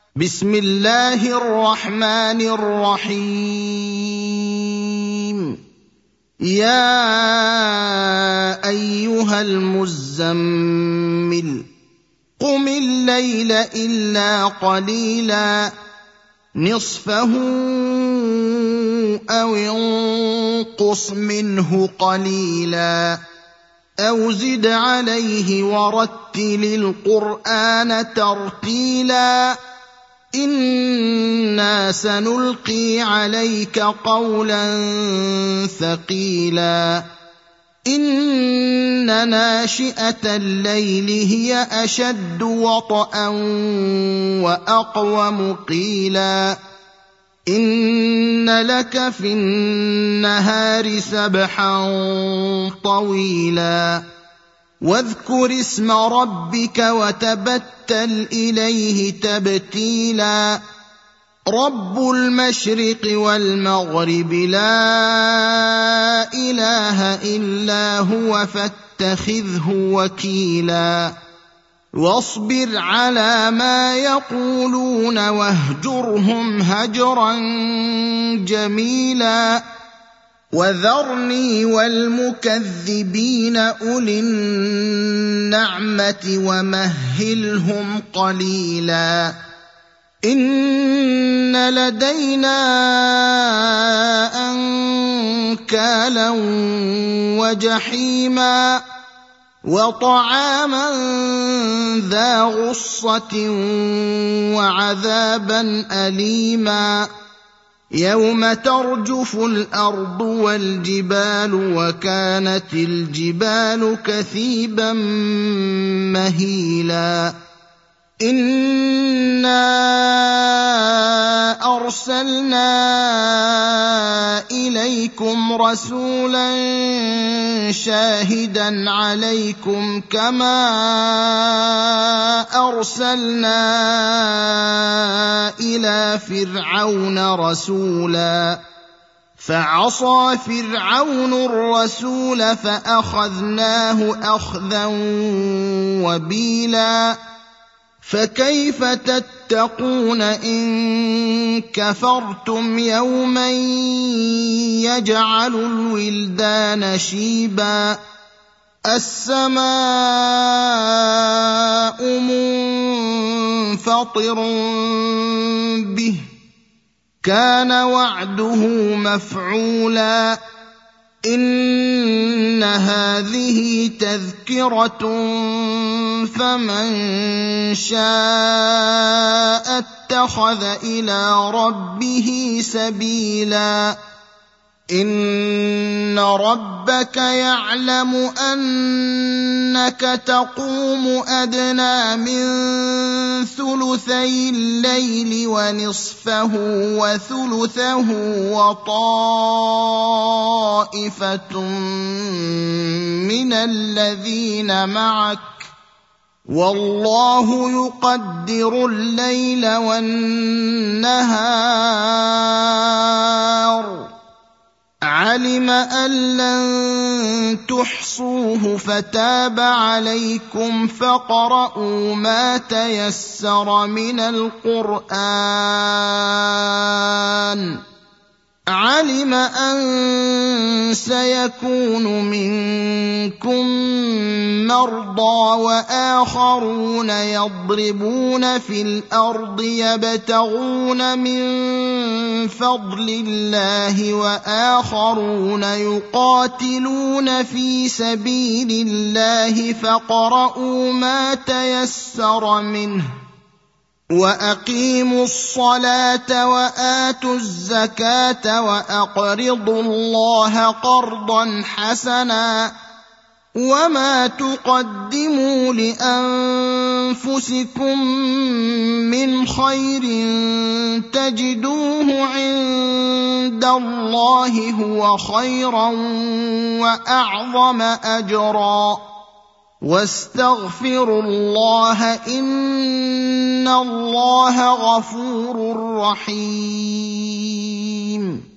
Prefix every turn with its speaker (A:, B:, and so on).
A: بسم الله الرحمن الرحيم. يا أيها المزمل قم الليل إلا قليلا نصفه أو انقص منه قليلا أو زد عليه ورتل القرآن ترتيلا إنا سنلقي عليك قولا ثقيلا إن ناشئة الليل هي أشد وطئا وأقوم قيلا إن لك في النهار سبحا طويلا واذكر اسم ربك وتبتل إليه تبتيلا رب المشرق والمغرب لا إله إلا هو فاتخذه وكيلا واصبر على ما يقولون واهجرهم هجرا جميلا وذرني والمكذبين أولي النعمة ومهلهم قليلا إن لدينا أنكالا وجحيما وطعاما ذا غصة وعذابا أليما يوم ترجف الأرض والجبال وكانت الجبال كثيبا مهيلا إنا أرسلنا إليكم رسولا شاهدا عليكم كما أرسلنا إلى فرعون رسولا فعصى فرعون الرسول فأخذناه أخذا وبيلا فكيف تتقون إن كفرتم يوما يجعل الولدان شيبا السماء منفطر به كان وعده مفعولا إن هذه تذكرة فمن شاء اتخذ إلى ربه سبيلا إن ربك يعلم أنك تقوم أدنى من ثلثي الليل ونصفه وثلثه وطائفة من الذين معك والله يقدر الليل والنهار علم أن لن تحصوه فتاب عليكم فاقرؤوا ما تيسر من القرآن علم أن سيكون منكم مرضى وآخرون يضربون في الأرض يبتغون من فضل الله وآخرون يقاتلون في سبيل الله فاقرؤوا ما تيسر منه وأقيموا الصلاة وآتوا الزكاة وأقرضوا الله قرضا حسنا وما تقدموا لأنفسكم من خير تجدوه عند الله هو خيرا وأعظم أجرا واستغفروا الله إن الله غفور رحيم